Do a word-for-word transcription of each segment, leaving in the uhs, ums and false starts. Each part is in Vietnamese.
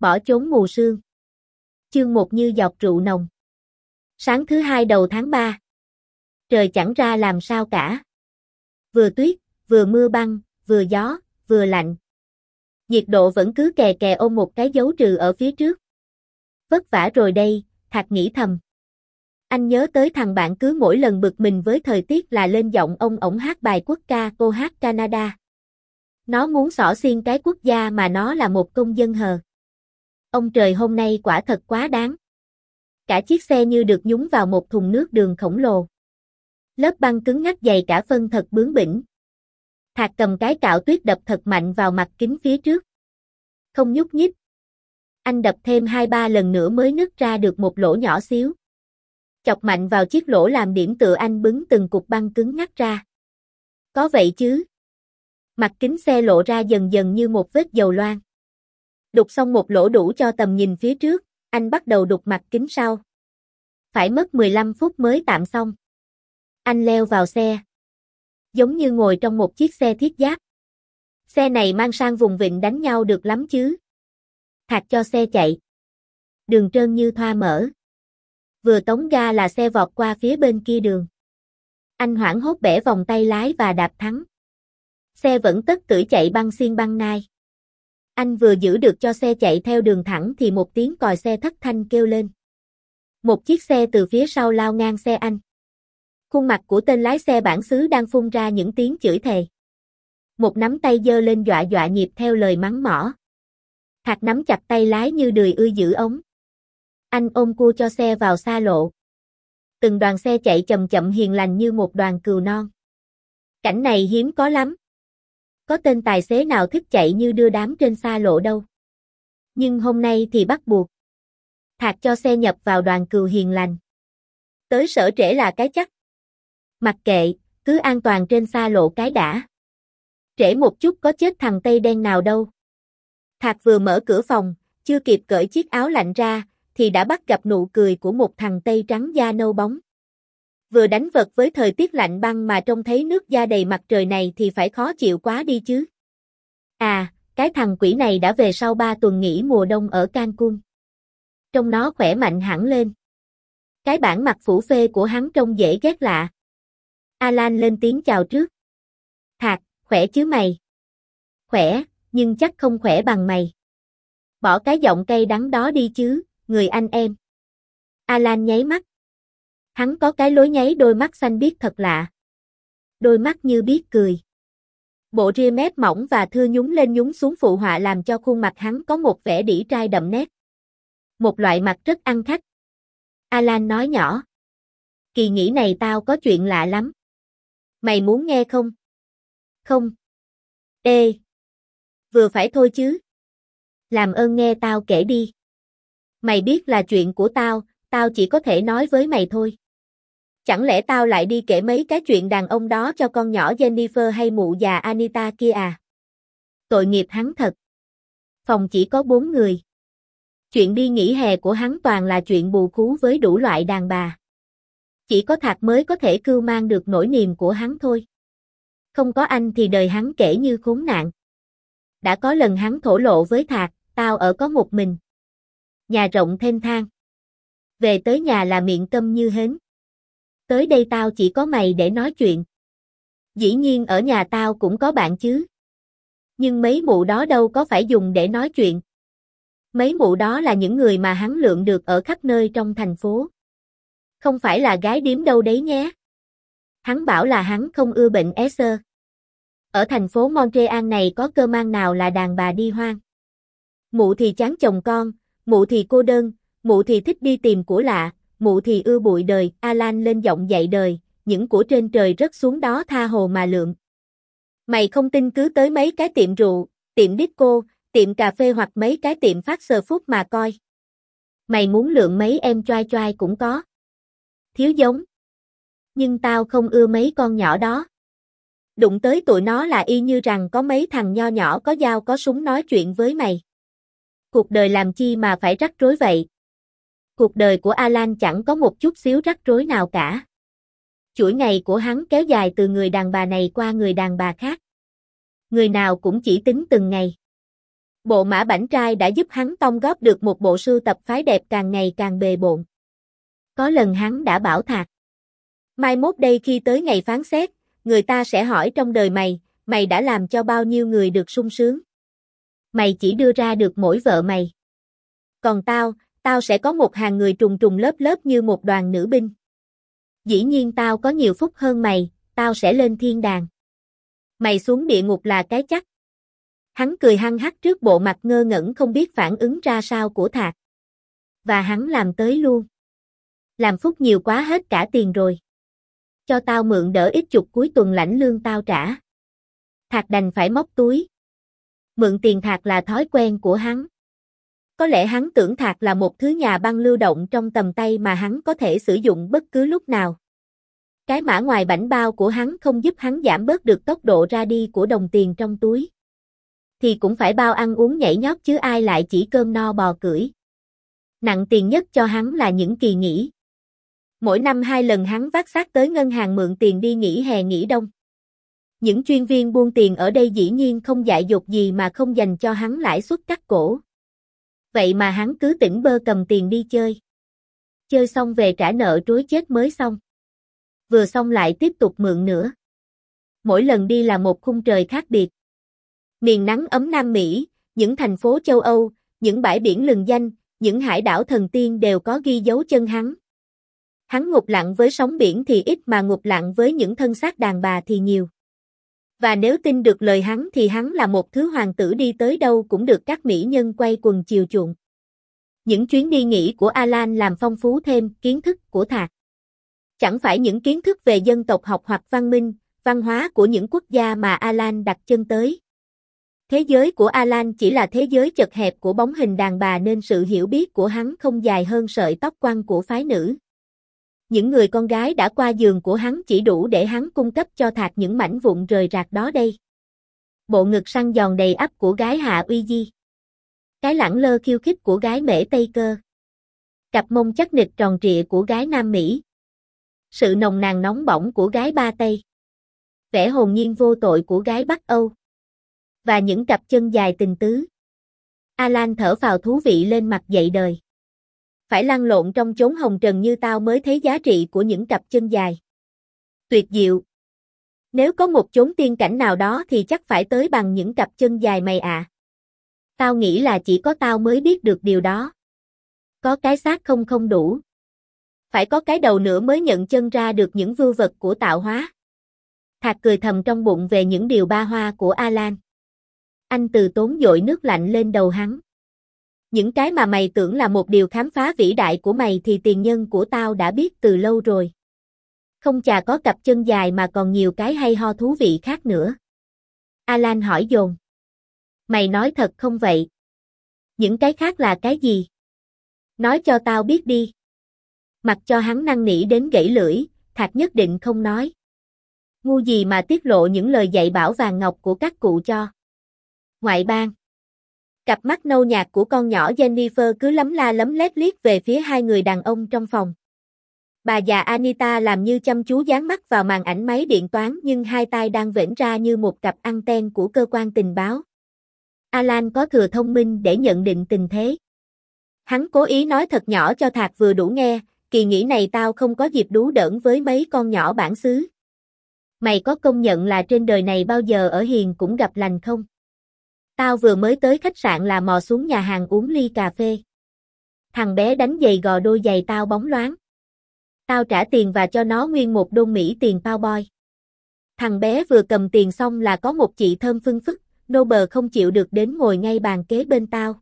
Bỏ trốn mù sương. Chương một như giọt rượu nồng. Sáng thứ hai đầu tháng ba. Trời chẳng ra làm sao cả. Vừa tuyết, vừa mưa băng, vừa gió, vừa lạnh. Nhiệt độ vẫn cứ kè kè ôm một cái dấu trừ ở phía trước. Vất vả rồi đây, Thạc nghĩ thầm. Anh nhớ tới thằng bạn cứ mỗi lần bực mình với thời tiết là lên giọng ông ổng hát bài quốc ca cô hát Canada. Nó muốn xỏ xiên cái quốc gia mà nó là một công dân hờ. Ông trời hôm nay quả thật quá đáng. Cả chiếc xe như được nhúng vào một thùng nước đường khổng lồ. Lớp băng cứng ngắc dày cả phân thật bướng bỉnh. Thạc cầm cái cạo tuyết đập thật mạnh vào mặt kính phía trước. Không nhúc nhích. Anh đập thêm hai ba lần nữa mới nứt ra được một lỗ nhỏ xíu. Chọc mạnh vào chiếc lỗ làm điểm tựa anh bứng từng cục băng cứng ngắc ra. Có vậy chứ. Mặt kính xe lộ ra dần dần như một vết dầu loang. Đục xong một lỗ đủ cho tầm nhìn phía trước, anh bắt đầu đục mặt kính sau. Phải mất mười lăm phút mới tạm xong. Anh leo vào xe. Giống như ngồi trong một chiếc xe thiết giáp. Xe này mang sang vùng vịnh đánh nhau được lắm chứ. Thạc cho xe chạy. Đường trơn như thoa mỡ. Vừa tống ga là xe vọt qua phía bên kia đường. Anh hoảng hốt bẻ vòng tay lái và đạp thắng. Xe vẫn tất tưởi chạy băng xiên băng nai. Anh vừa giữ được cho xe chạy theo đường thẳng thì một tiếng còi xe thất thanh kêu lên. Một chiếc xe từ phía sau lao ngang xe anh. Khuôn mặt của tên lái xe bản xứ đang phun ra những tiếng chửi thề. Một nắm tay giơ lên dọa dọa nhịp theo lời mắng mỏ. Thạc nắm chặt tay lái như đười ươi giữ ống. Anh ôm cua cho xe vào xa lộ. Từng đoàn xe chạy chậm chậm hiền lành như một đoàn cừu non. Cảnh này hiếm có lắm. Có tên tài xế nào thích chạy như đưa đám trên xa lộ đâu. Nhưng hôm nay thì bắt buộc. Thạc cho xe nhập vào đoàn cừu hiền lành. Tới sở trễ là cái chắc. Mặc kệ, cứ an toàn trên xa lộ cái đã. Trễ một chút có chết thằng Tây đen nào đâu. Thạc vừa mở cửa phòng, chưa kịp cởi chiếc áo lạnh ra, thì đã bắt gặp nụ cười của một thằng Tây trắng da nâu bóng. Vừa đánh vật với thời tiết lạnh băng mà trông thấy nước da đầy mặt trời này thì phải khó chịu quá đi chứ. À, cái thằng quỷ này đã về sau ba tuần nghỉ mùa đông ở Cancun. Trông nó khỏe mạnh hẳn lên. Cái bản mặt phủ phê của hắn trông dễ ghét lạ. Alan lên tiếng chào trước. Thạc, khỏe chứ mày? Khỏe, nhưng chắc không khỏe bằng mày. Bỏ cái giọng cay đắng đó đi chứ, người anh em. Alan nháy mắt. Hắn có cái lối nháy đôi mắt xanh biếc thật lạ. Đôi mắt như biết cười. Bộ ria mép mỏng và thưa nhún lên nhún xuống phụ họa làm cho khuôn mặt hắn có một vẻ đĩ trai đậm nét. Một loại mặt rất ăn khách. Alan nói nhỏ. Kỳ nghỉ này tao có chuyện lạ lắm. Mày muốn nghe không? Không. Ê. Vừa phải thôi chứ. Làm ơn nghe tao kể đi. Mày biết là chuyện của tao, tao chỉ có thể nói với mày thôi. Chẳng lẽ tao lại đi kể mấy cái chuyện đàn ông đó cho con nhỏ Jennifer hay mụ già Anita kia à? Tội nghiệp hắn thật. Phòng chỉ có bốn người. Chuyện đi nghỉ hè của hắn toàn là chuyện bù khú với đủ loại đàn bà. Chỉ có Thạc mới có thể cưu mang được nỗi niềm của hắn thôi. Không có anh thì đời hắn kể như khốn nạn. Đã có lần hắn thổ lộ với Thạc, tao ở có một mình. Nhà rộng thênh thang. Về tới nhà là miệng câm như hến. Tới đây tao chỉ có mày để nói chuyện. Dĩ nhiên ở nhà tao cũng có bạn chứ. Nhưng mấy mụ đó đâu có phải dùng để nói chuyện. Mấy mụ đó là những người mà hắn lượm được ở khắp nơi trong thành phố. Không phải là gái điếm đâu đấy nhé. Hắn bảo là hắn không ưa bệnh é xơ. Ở thành phố Montreal này có cơ mang nào là đàn bà đi hoang. Mụ thì chán chồng con, mụ thì cô đơn, mụ thì thích đi tìm của lạ, mụ thì ưa bụi đời. Alan lên giọng dạy đời, những của trên trời rớt xuống đó tha hồ mà lượm. Mày không tin cứ tới mấy cái tiệm rượu, tiệm disco, tiệm cà phê hoặc mấy cái tiệm phát sờ phút mà coi. Mày muốn lượm mấy em choai choai cũng có. Thiếu giống. Nhưng tao không ưa mấy con nhỏ đó. Đụng tới tụi nó là y như rằng có mấy thằng nho nhỏ có dao có súng nói chuyện với mày. Cuộc đời làm chi mà phải rắc rối vậy? Cuộc đời của Alan chẳng có một chút xíu rắc rối nào cả. Chuỗi ngày của hắn kéo dài từ người đàn bà này qua người đàn bà khác. Người nào cũng chỉ tính từng ngày. Bộ mã bảnh trai đã giúp hắn tông góp được một bộ sưu tập phái đẹp càng ngày càng bề bộn. Có lần hắn đã bảo Thạc: mai mốt đây khi tới ngày phán xét, người ta sẽ hỏi trong đời mày, mày đã làm cho bao nhiêu người được sung sướng. Mày chỉ đưa ra được mỗi vợ mày. Còn tao, tao sẽ có một hàng người trùng trùng lớp lớp như một đoàn nữ binh. Dĩ nhiên tao có nhiều phúc hơn mày, tao sẽ lên thiên đàng. Mày xuống địa ngục là cái chắc. Hắn cười hăng hắc trước bộ mặt ngơ ngẩn không biết phản ứng ra sao của Thạc. Và hắn làm tới luôn. Làm phúc nhiều quá hết cả tiền rồi. Cho tao mượn đỡ ít chục cuối tuần lãnh lương tao trả. Thạc đành phải móc túi. Mượn tiền Thạc là thói quen của hắn. Có lẽ hắn tưởng Thạc là một thứ nhà băng lưu động trong tầm tay mà hắn có thể sử dụng bất cứ lúc nào. Cái mã ngoài bảnh bao của hắn không giúp hắn giảm bớt được tốc độ ra đi của đồng tiền trong túi. Thì cũng phải bao ăn uống nhảy nhót chứ ai lại chỉ cơm no bò cưỡi. Nặng tiền nhất cho hắn là những kỳ nghỉ. Mỗi năm hai lần hắn vác xác tới ngân hàng mượn tiền đi nghỉ hè nghỉ đông. Những chuyên viên buôn tiền ở đây dĩ nhiên không dại dột gì mà không dành cho hắn lãi suất cắt cổ. Vậy mà hắn cứ tỉnh bơ cầm tiền đi chơi. Chơi xong về trả nợ trối chết mới xong. Vừa xong lại tiếp tục mượn nữa. Mỗi lần đi là một khung trời khác biệt. Miền nắng ấm Nam Mỹ, những thành phố châu Âu, những bãi biển lừng danh, những hải đảo thần tiên đều có ghi dấu chân hắn. Hắn ngục lặng với sóng biển thì ít mà ngục lặng với những thân xác đàn bà thì nhiều. Và nếu tin được lời hắn thì hắn là một thứ hoàng tử đi tới đâu cũng được các mỹ nhân quay quần chiều chuộng. Những chuyến đi nghỉ của Alan làm phong phú thêm kiến thức của Thạc. Chẳng phải những kiến thức về dân tộc học hoặc văn minh, văn hóa của những quốc gia mà Alan đặt chân tới. Thế giới của Alan chỉ là thế giới chật hẹp của bóng hình đàn bà nên sự hiểu biết của hắn không dài hơn sợi tóc quăn của phái nữ. Những người con gái đã qua giường của hắn chỉ đủ để hắn cung cấp cho Thạc những mảnh vụn rời rạc đó đây. Bộ ngực săn giòn đầy ắp của gái Hạ Uy Di. Cái lẳng lơ khiêu khích của gái Mễ Tây Cơ. Cặp mông chắc nịch tròn trịa của gái Nam Mỹ. Sự nồng nàn nóng bỏng của gái Ba Tây. Vẻ hồn nhiên vô tội của gái Bắc Âu. Và những cặp chân dài tình tứ. Alan thở phào thú vị lên mặt dậy đời. Phải lăn lộn trong chốn hồng trần như tao mới thấy giá trị của những cặp chân dài. Tuyệt diệu. Nếu có một chốn tiên cảnh nào đó thì chắc phải tới bằng những cặp chân dài mày ạ. À. Tao nghĩ là chỉ có tao mới biết được điều đó. Có cái xác không không đủ. Phải có cái đầu nữa mới nhận chân ra được những vưu vật của tạo hóa. Thạc cười thầm trong bụng về những điều ba hoa của Alan. Anh từ tốn dội nước lạnh lên đầu hắn. Những cái mà mày tưởng là một điều khám phá vĩ đại của mày thì tiền nhân của tao đã biết từ lâu rồi. Không chà có cặp chân dài mà còn nhiều cái hay ho thú vị khác nữa. Alan hỏi dồn. Mày nói thật không vậy? Những cái khác là cái gì? Nói cho tao biết đi. Mặc cho hắn năn nỉ đến gãy lưỡi, Thạc nhất định không nói. Ngu gì mà tiết lộ những lời dạy bảo vàng ngọc của các cụ cho. Ngoại bang. Cặp mắt nâu nhạt của con nhỏ Jennifer cứ lấm la lấm lét liếc về phía hai người đàn ông trong phòng. Bà già Anita làm như chăm chú dán mắt vào màn ảnh máy điện toán nhưng hai tai đang vểnh ra như một cặp anten của cơ quan tình báo. Alan có thừa thông minh để nhận định tình thế. Hắn cố ý nói thật nhỏ cho Thạc vừa đủ nghe, kỳ nghỉ này tao không có dịp đú đỡn với mấy con nhỏ bản xứ. Mày có công nhận là trên đời này bao giờ ở hiền cũng gặp lành không? Tao vừa mới tới khách sạn là mò xuống nhà hàng uống ly cà phê. Thằng bé đánh giày gò đôi giày tao bóng loáng. Tao trả tiền và cho nó nguyên một đô Mỹ tiền pound boy. Thằng bé vừa cầm tiền xong là có một chị thơm phưng phức, nô bờ không chịu được đến ngồi ngay bàn kế bên tao.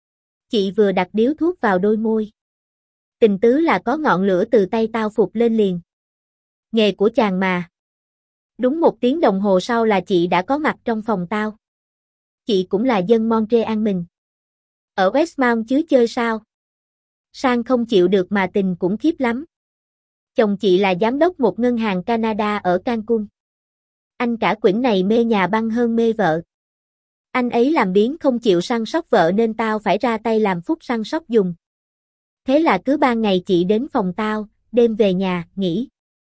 Chị vừa đặt điếu thuốc vào đôi môi. Tình tứ là có ngọn lửa từ tay tao phục lên liền. Nghề của chàng mà. Đúng một tiếng đồng hồ sau là chị đã có mặt trong phòng tao. Chị cũng là dân Montreal mình. Ở Westmount chứ chơi sao? Sang không chịu được mà tình cũng khiếp lắm. Chồng chị là giám đốc một ngân hàng Canada ở Cancun. Anh cả quĩnh này mê nhà băng hơn mê vợ. Anh ấy làm biếng không chịu săn sóc vợ nên tao phải ra tay làm phúc săn sóc dùng. Thế là cứ ba ngày chị đến phòng tao, đêm về nhà, nghỉ.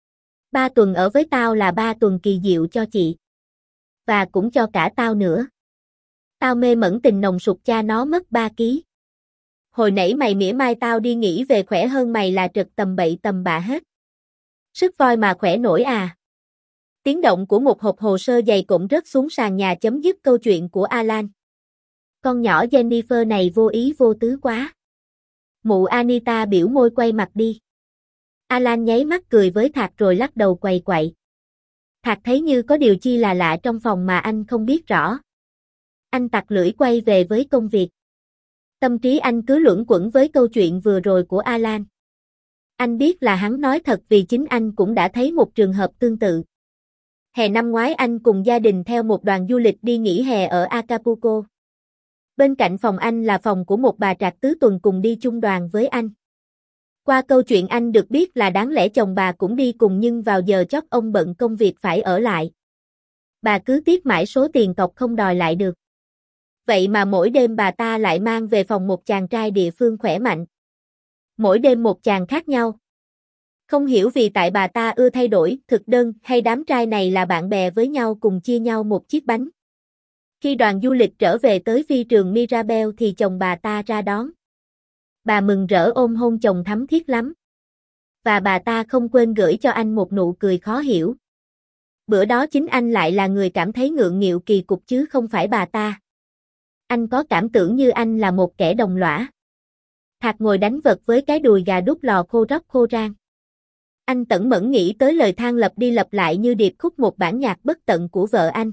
Ba tuần ở với tao là ba tuần kỳ diệu cho chị. Và cũng cho cả tao nữa. Tao mê mẩn tình nồng sụt cha nó mất ba ký. Hồi nãy mày mỉa mai tao đi nghỉ về khỏe hơn mày là trật tầm bậy tầm bạ hết. Sức voi mà khỏe nổi à. Tiếng động của một hộp hồ sơ dày cộm rớt xuống sàn nhà chấm dứt câu chuyện của Alan. Con nhỏ Jennifer này vô ý vô tứ quá. Mụ Anita biểu môi quay mặt đi. Alan nháy mắt cười với Thạc rồi lắc đầu quầy quậy. Thạc thấy như có điều chi là lạ trong phòng mà anh không biết rõ. Anh tặc lưỡi quay về với công việc. Tâm trí anh cứ luẩn quẩn với câu chuyện vừa rồi của Alan. Anh biết là hắn nói thật vì chính anh cũng đã thấy một trường hợp tương tự. Hè năm ngoái anh cùng gia đình theo một đoàn du lịch đi nghỉ hè ở Acapulco. Bên cạnh phòng anh là phòng của một bà trạc tứ tuần cùng đi chung đoàn với anh. Qua câu chuyện anh được biết là đáng lẽ chồng bà cũng đi cùng nhưng vào giờ chót ông bận công việc phải ở lại. Bà cứ tiếc mãi số tiền cọc không đòi lại được. Vậy mà mỗi đêm bà ta lại mang về phòng một chàng trai địa phương khỏe mạnh. Mỗi đêm một chàng khác nhau. Không hiểu vì tại bà ta ưa thay đổi, thực đơn hay đám trai này là bạn bè với nhau cùng chia nhau một chiếc bánh. Khi đoàn du lịch trở về tới phi trường Mirabel thì chồng bà ta ra đón. Bà mừng rỡ ôm hôn chồng thắm thiết lắm. Và bà ta không quên gửi cho anh một nụ cười khó hiểu. Bữa đó chính anh lại là người cảm thấy ngượng nghịu kỳ cục chứ không phải bà ta. Anh có cảm tưởng như anh là một kẻ đồng lõa. Thạc ngồi đánh vật với cái đùi gà đút lò khô róc khô rang. Anh tẩn mẫn nghĩ tới lời than lặp đi lặp lại như điệp khúc một bản nhạc bất tận của vợ anh.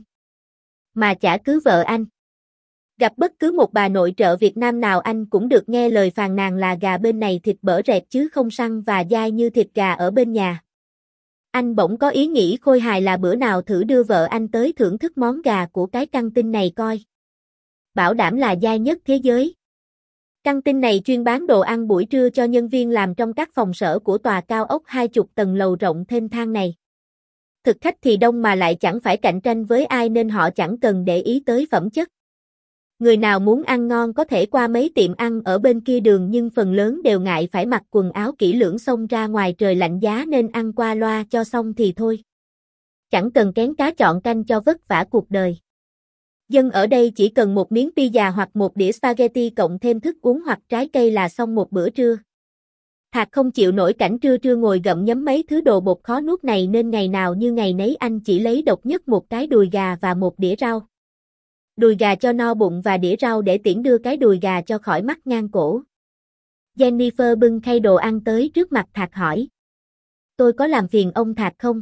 Mà chả cứ vợ anh. Gặp bất cứ một bà nội trợ Việt Nam nào anh cũng được nghe lời phàn nàn là gà bên này thịt bở rẹp chứ không săn và dai như thịt gà ở bên nhà. Anh bỗng có ý nghĩ khôi hài là bữa nào thử đưa vợ anh tới thưởng thức món gà của cái căng tin này coi. Bảo đảm là dai nhất thế giới. Căng tin này chuyên bán đồ ăn buổi trưa cho nhân viên làm trong các phòng sở của tòa cao ốc hai chục tầng lầu rộng thênh thang này. Thực khách thì đông mà lại chẳng phải cạnh tranh với ai nên họ chẳng cần để ý tới phẩm chất. Người nào muốn ăn ngon có thể qua mấy tiệm ăn ở bên kia đường nhưng phần lớn đều ngại phải mặc quần áo kỹ lưỡng xông ra ngoài trời lạnh giá nên ăn qua loa cho xong thì thôi. Chẳng cần kén cá chọn canh cho vất vả cuộc đời. Dân ở đây chỉ cần một miếng pizza hoặc một đĩa spaghetti cộng thêm thức uống hoặc trái cây là xong một bữa trưa. Thạc không chịu nổi cảnh trưa trưa ngồi gặm nhấm mấy thứ đồ bột khó nuốt này nên ngày nào như ngày nấy anh chỉ lấy độc nhất một cái đùi gà và một đĩa rau. Đùi gà cho no bụng và đĩa rau để tiễn đưa cái đùi gà cho khỏi mắt ngang cổ. Jennifer bưng khay đồ ăn tới trước mặt Thạc hỏi. Tôi có làm phiền ông Thạc không?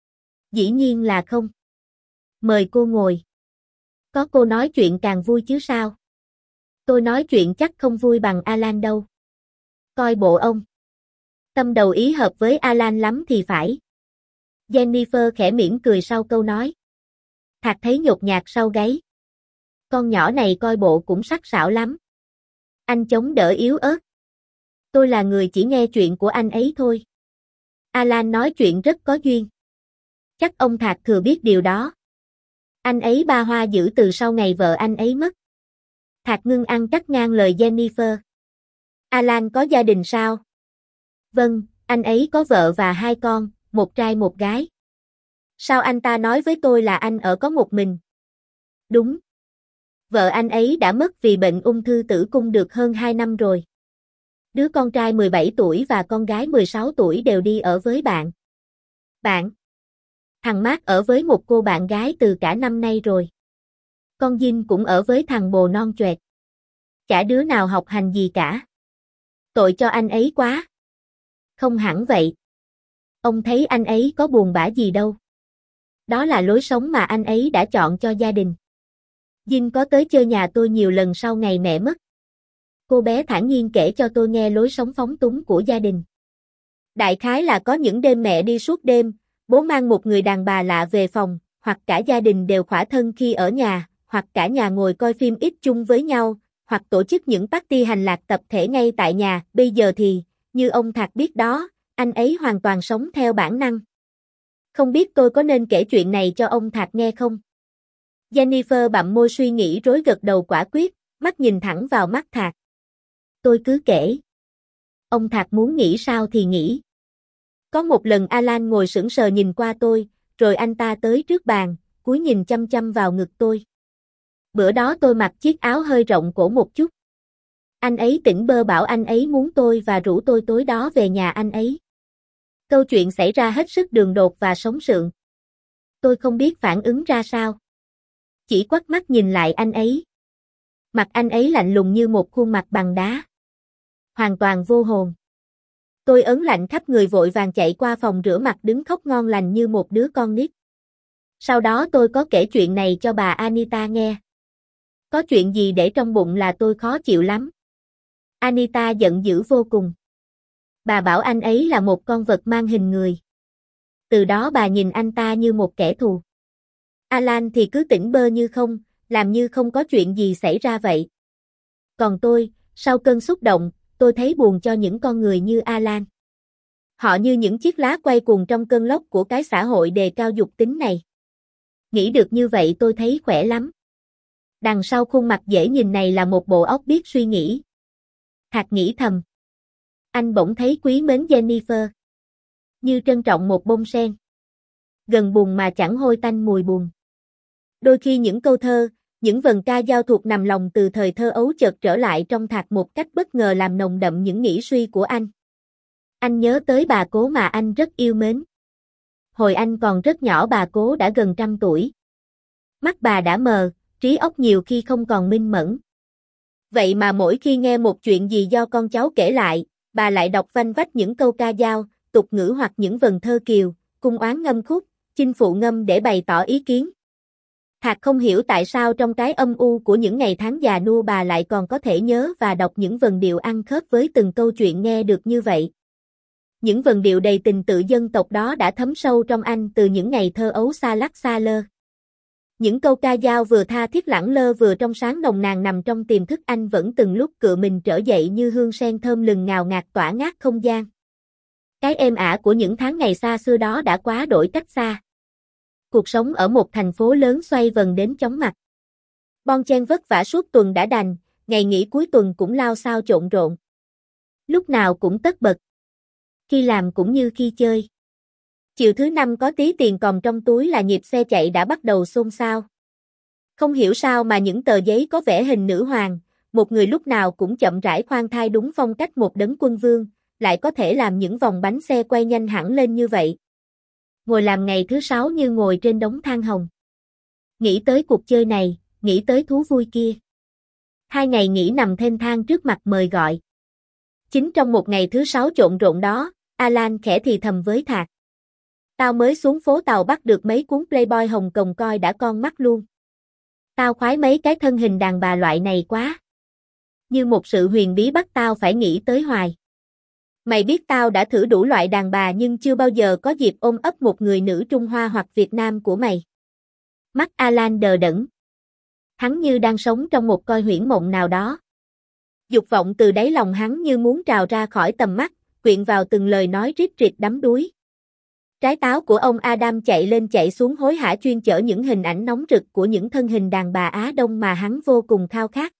Dĩ nhiên là không. Mời cô ngồi. Có cô nói chuyện càng vui chứ sao? Tôi nói chuyện chắc không vui bằng Alan đâu. Coi bộ ông. Tâm đầu ý hợp với Alan lắm thì phải. Jennifer khẽ mỉm cười sau câu nói. Thạc thấy nhột nhạt sau gáy. Con nhỏ này coi bộ cũng sắc sảo lắm. Anh chống đỡ yếu ớt. Tôi là người chỉ nghe chuyện của anh ấy thôi. Alan nói chuyện rất có duyên. Chắc ông Thạc thừa biết điều đó. Anh ấy ba hoa dữ từ sau ngày vợ anh ấy mất. Thạc ngưng ăn cắt ngang lời Jennifer. Alan có gia đình sao? Vâng, anh ấy có vợ và hai con, một trai một gái. Sao anh ta nói với tôi là anh ở có một mình? Đúng. Vợ anh ấy đã mất vì bệnh ung thư tử cung được hơn hai năm rồi. Đứa con trai mười bảy tuổi và con gái mười sáu tuổi đều đi ở với bạn. Bạn? Thằng Mark ở với một cô bạn gái từ cả năm nay rồi. Con Jin cũng ở với thằng bồ non choẹt. Chả đứa nào học hành gì cả. Tội cho anh ấy quá. Không hẳn vậy. Ông thấy anh ấy có buồn bã gì đâu. Đó là lối sống mà anh ấy đã chọn cho gia đình. Jin có tới chơi nhà tôi nhiều lần sau ngày mẹ mất. Cô bé thản nhiên kể cho tôi nghe lối sống phóng túng của gia đình. Đại khái là có những đêm mẹ đi suốt đêm, bố mang một người đàn bà lạ về phòng, hoặc cả gia đình đều khỏa thân khi ở nhà, hoặc cả nhà ngồi coi phim ít chung với nhau, hoặc tổ chức những party hành lạc tập thể ngay tại nhà. Bây giờ thì, như ông Thạc biết đó, anh ấy hoàn toàn sống theo bản năng. Không biết tôi có nên kể chuyện này cho ông Thạc nghe không? Jennifer bặm môi suy nghĩ rối gật đầu quả quyết, mắt nhìn thẳng vào mắt Thạc. Tôi cứ kể. Ông Thạc muốn nghĩ sao thì nghĩ. Có một lần Alan ngồi sững sờ nhìn qua tôi, rồi anh ta tới trước bàn, cúi nhìn chăm chăm vào ngực tôi. Bữa đó tôi mặc chiếc áo hơi rộng cổ một chút. Anh ấy tỉnh bơ bảo anh ấy muốn tôi và rủ tôi tối đó về nhà anh ấy. Câu chuyện xảy ra hết sức đường đột và sống sượng. Tôi không biết phản ứng ra sao. Chỉ quắt mắt nhìn lại anh ấy. Mặt anh ấy lạnh lùng như một khuôn mặt bằng đá. Hoàn toàn vô hồn. Tôi ớn lạnh khắp người vội vàng chạy qua phòng rửa mặt đứng khóc ngon lành như một đứa con nít. Sau đó tôi có kể chuyện này cho bà Anita nghe. Có chuyện gì để trong bụng là tôi khó chịu lắm. Anita giận dữ vô cùng. Bà bảo anh ấy là một con vật mang hình người. Từ đó bà nhìn anh ta như một kẻ thù. Alan thì cứ tỉnh bơ như không, làm như không có chuyện gì xảy ra vậy. Còn tôi, sau cơn xúc động, tôi thấy buồn cho những con người như Alan. Họ như những chiếc lá quay cuồng trong cơn lốc của cái xã hội đề cao dục tính này. Nghĩ được như vậy tôi thấy khỏe lắm. Đằng sau khuôn mặt dễ nhìn này là một bộ óc biết suy nghĩ. Thạc nghĩ thầm. Anh bỗng thấy quý mến Jennifer. Như trân trọng một bông sen. Gần buồn mà chẳng hôi tanh mùi buồn. Đôi khi những câu thơ, những vần ca dao thuộc nằm lòng từ thời thơ ấu chợt trở lại trong Thạc một cách bất ngờ làm nồng đậm những nghĩ suy của anh. Anh nhớ tới bà Cố mà anh rất yêu mến. Hồi anh còn rất nhỏ bà Cố đã gần trăm tuổi. Mắt bà đã mờ, trí óc nhiều khi không còn minh mẫn. Vậy mà mỗi khi nghe một chuyện gì do con cháu kể lại, bà lại đọc vanh vách những câu ca dao, tục ngữ hoặc những vần thơ kiều, cung oán ngâm khúc, chinh phụ ngâm để bày tỏ ý kiến. Thạc không hiểu tại sao trong cái âm u của những ngày tháng già nua bà lại còn có thể nhớ và đọc những vần điệu ăn khớp với từng câu chuyện nghe được như vậy. Những vần điệu đầy tình tự dân tộc đó đã thấm sâu trong anh từ những ngày thơ ấu xa lắc xa lơ. Những câu ca dao vừa tha thiết lẳng lơ vừa trong sáng nồng nàn nằm trong tiềm thức anh vẫn từng lúc cựa mình trở dậy như hương sen thơm lừng ngào ngạt tỏa ngát không gian. Cái êm ả của những tháng ngày xa xưa đó đã quá đổi cách xa. Cuộc sống ở một thành phố lớn xoay vần đến chóng mặt. Bon chen vất vả suốt tuần đã đành, ngày nghỉ cuối tuần cũng lao xao trộn rộn. Lúc nào cũng tất bật. Khi làm cũng như khi chơi. Chiều thứ năm có tí tiền còng trong túi là nhịp xe chạy đã bắt đầu xôn xao. Không hiểu sao mà những tờ giấy có vẽ hình nữ hoàng, một người lúc nào cũng chậm rãi khoan thai đúng phong cách một đấng quân vương, lại có thể làm những vòng bánh xe quay nhanh hẳn lên như vậy. Ngồi làm ngày thứ sáu như ngồi trên đống than hồng. Nghĩ tới cuộc chơi này, nghĩ tới thú vui kia. Hai ngày nghỉ nằm thênh thang trước mặt mời gọi. Chính trong một ngày thứ sáu trộn rộn đó, Alan khẽ thì thầm với Thạc. Tao mới xuống phố Tàu bắt được mấy cuốn Playboy Hồng Kông coi đã con mắt luôn. Tao khoái mấy cái thân hình đàn bà loại này quá. Như một sự huyền bí bắt tao phải nghĩ tới hoài. Mày biết tao đã thử đủ loại đàn bà nhưng chưa bao giờ có dịp ôm ấp một người nữ Trung Hoa hoặc Việt Nam của mày. Mắt Alan đờ đẫn. Hắn như đang sống trong một coi huyễn mộng nào đó. Dục vọng từ đáy lòng hắn như muốn trào ra khỏi tầm mắt, quyện vào từng lời nói rít rịt đắm đuối. Trái táo của ông Adam chạy lên chạy xuống hối hả chuyên chở những hình ảnh nóng rực của những thân hình đàn bà Á Đông mà hắn vô cùng khao khát.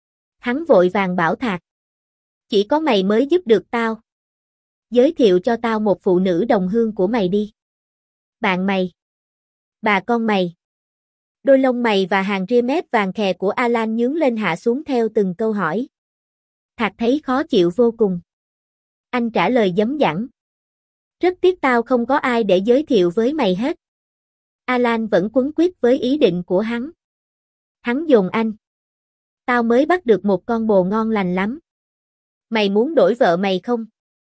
Hắn vội vàng bảo Thạc. Chỉ có mày mới giúp được tao. Giới thiệu cho tao một phụ nữ đồng hương của mày đi. Bạn mày. Bà con mày. Đôi lông mày và hàng ria mép vàng khè của Alan nhướng lên hạ xuống theo từng câu hỏi. Thạc thấy khó chịu vô cùng. Anh trả lời dấm dẳng. Rất tiếc tao không có ai để giới thiệu với mày hết. Alan vẫn quấn quýt với ý định của hắn. Hắn dồn anh. Tao mới bắt được một con bồ ngon lành lắm. Mày muốn đổi vợ mày không?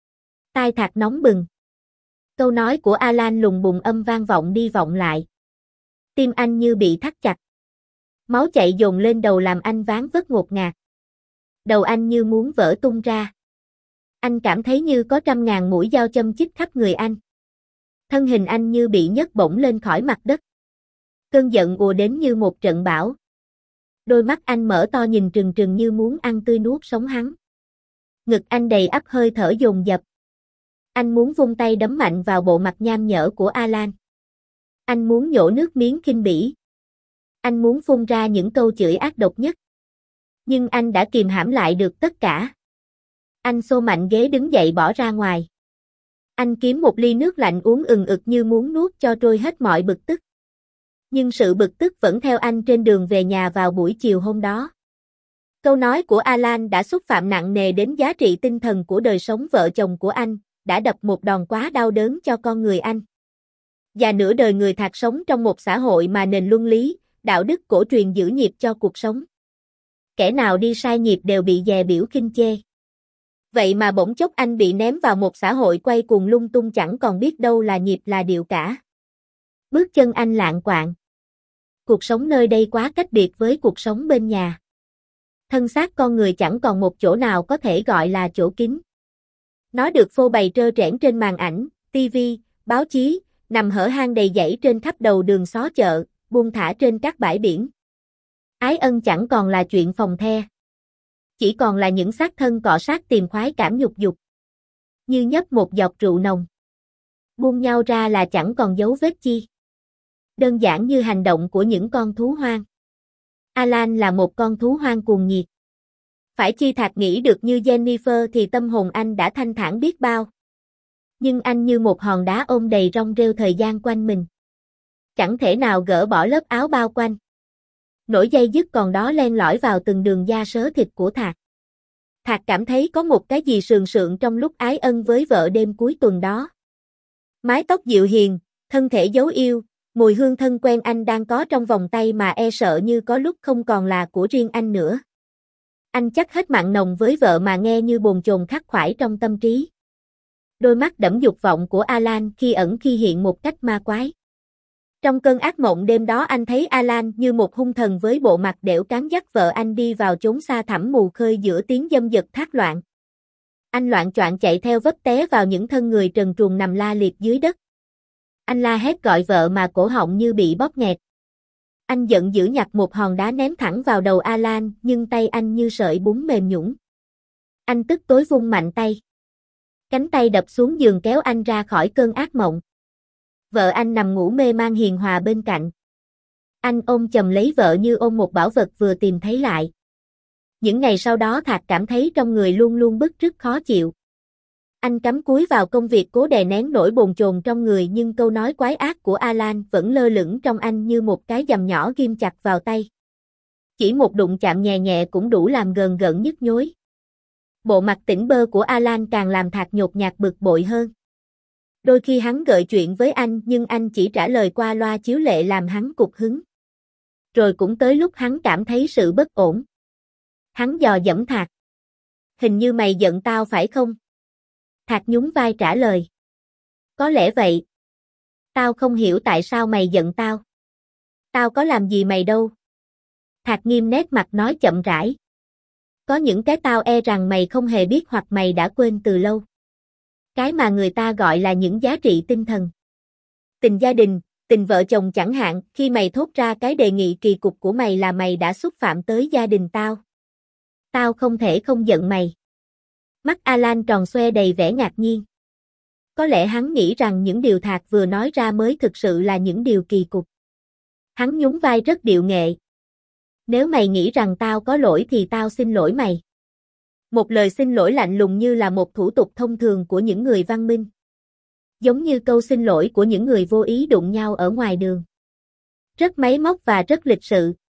Tai Thạc nóng bừng. Câu nói của Alan lùng bùng âm vang vọng đi vọng lại. Tim anh như bị thắt chặt. Máu chạy dồn lên đầu làm anh ván vất ngột ngạt. Đầu anh như muốn vỡ tung ra. Anh cảm thấy như có trăm ngàn mũi dao châm chích khắp người anh. Thân hình anh như bị nhấc bổng lên khỏi mặt đất. Cơn giận ùa đến như một trận bão. Đôi mắt anh mở to nhìn trừng trừng như muốn ăn tươi nuốt sống hắn. Ngực anh đầy ắp hơi thở dồn dập. Anh muốn vung tay đấm mạnh vào bộ mặt nham nhở của Alan. Anh muốn nhổ nước miếng khinh bỉ. Anh muốn phun ra những câu chửi ác độc nhất. Nhưng anh đã kìm hãm lại được tất cả. Anh xô mạnh ghế đứng dậy bỏ ra ngoài. Anh kiếm một ly nước lạnh uống ừng ực như muốn nuốt cho trôi hết mọi bực tức. Nhưng sự bực tức vẫn theo anh trên đường về nhà vào buổi chiều hôm đó. Câu nói của Alan đã xúc phạm nặng nề đến giá trị tinh thần của đời sống vợ chồng của anh, đã đập một đòn quá đau đớn cho con người anh. Và nửa đời người Thạc sống trong một xã hội mà nền luân lý, đạo đức cổ truyền giữ nhịp cho cuộc sống. Kẻ nào đi sai nhịp đều bị dè biểu khinh chê. Vậy mà bỗng chốc anh bị ném vào một xã hội quay cuồng lung tung chẳng còn biết đâu là nhịp là điệu cả. Bước chân anh lạng quạng. Cuộc sống nơi đây quá cách biệt với cuộc sống bên nhà. Thân xác con người chẳng còn một chỗ nào có thể gọi là chỗ kín. Nó được phô bày trơ trẽn trên màn ảnh, tivi, báo chí, nằm hở hang đầy dãy trên khắp đầu đường xó chợ, buông thả trên các bãi biển. Ái ân chẳng còn là chuyện phòng the. Chỉ còn là những xác thân cọ sát tìm khoái cảm nhục dục. Như nhấp một giọt rượu nồng. Buông nhau ra là chẳng còn dấu vết chi. Đơn giản như hành động của những con thú hoang. Alan là một con thú hoang cuồng nhiệt. Phải chi Thạc nghĩ được như Jennifer thì tâm hồn anh đã thanh thản biết bao. Nhưng anh như một hòn đá ôm đầy rong rêu thời gian quanh mình. Chẳng thể nào gỡ bỏ lớp áo bao quanh. Nỗi dây dứt còn đó len lỏi vào từng đường da sớ thịt của Thạc. Thạc cảm thấy có một cái gì sườn sượng trong lúc ái ân với vợ đêm cuối tuần đó. Mái tóc dịu hiền, thân thể dấu yêu, mùi hương thân quen anh đang có trong vòng tay mà e sợ như có lúc không còn là của riêng anh nữa. Anh chắc hết mặn nồng với vợ mà nghe như bồn chồn khắc khoải trong tâm trí. Đôi mắt đẫm dục vọng của Alan khi ẩn khi hiện một cách ma quái. Trong cơn ác mộng đêm đó anh thấy Alan như một hung thần với bộ mặt đểu cán dắt vợ anh đi vào chốn xa thẳm mù khơi giữa tiếng dâm dật thác loạn. Anh loạng choạng chạy theo vấp té vào những thân người trần truồng nằm la liệt dưới đất. Anh la hét gọi vợ mà cổ họng như bị bóp nghẹt. Anh giận dữ nhặt một hòn đá ném thẳng vào đầu Alan nhưng tay anh như sợi bún mềm nhũn. Anh tức tối vung mạnh tay. Cánh tay đập xuống giường kéo anh ra khỏi cơn ác mộng. Vợ anh nằm ngủ mê man hiền hòa bên cạnh. Anh ôm chầm lấy vợ như ôm một bảo vật vừa tìm thấy lại. Những ngày sau đó Thạc cảm thấy trong người luôn luôn bứt rứt khó chịu. Anh cắm cúi vào công việc cố đè nén nỗi bồn chồn trong người nhưng câu nói quái ác của Alan vẫn lơ lửng trong anh như một cái dầm nhỏ ghim chặt vào tay. Chỉ một đụng chạm nhẹ nhẹ cũng đủ làm gờn gợn nhức nhối. Bộ mặt tỉnh bơ của Alan càng làm Thạc nhột nhạt bực bội hơn. Đôi khi hắn gợi chuyện với anh nhưng anh chỉ trả lời qua loa chiếu lệ làm hắn cục hứng. Rồi cũng tới lúc hắn cảm thấy sự bất ổn. Hắn dò dẫm Thạc. Hình như mày giận tao phải không? Thạc nhún vai trả lời. Có lẽ vậy. Tao không hiểu tại sao mày giận tao. Tao có làm gì mày đâu. Thạc nghiêm nét mặt nói chậm rãi. Có những cái tao e rằng mày không hề biết hoặc mày đã quên từ lâu. Cái mà người ta gọi là những giá trị tinh thần. Tình gia đình, tình vợ chồng chẳng hạn, khi mày thốt ra cái đề nghị kỳ cục của mày là mày đã xúc phạm tới gia đình tao. Tao không thể không giận mày. Mắt Alan tròn xoe đầy vẻ ngạc nhiên. Có lẽ hắn nghĩ rằng những điều Thạc vừa nói ra mới thực sự là những điều kỳ cục. Hắn nhún vai rất điệu nghệ. Nếu mày nghĩ rằng tao có lỗi thì tao xin lỗi mày. Một lời xin lỗi lạnh lùng như là một thủ tục thông thường của những người văn minh. Giống như câu xin lỗi của những người vô ý đụng nhau ở ngoài đường. Rất máy móc và rất lịch sự,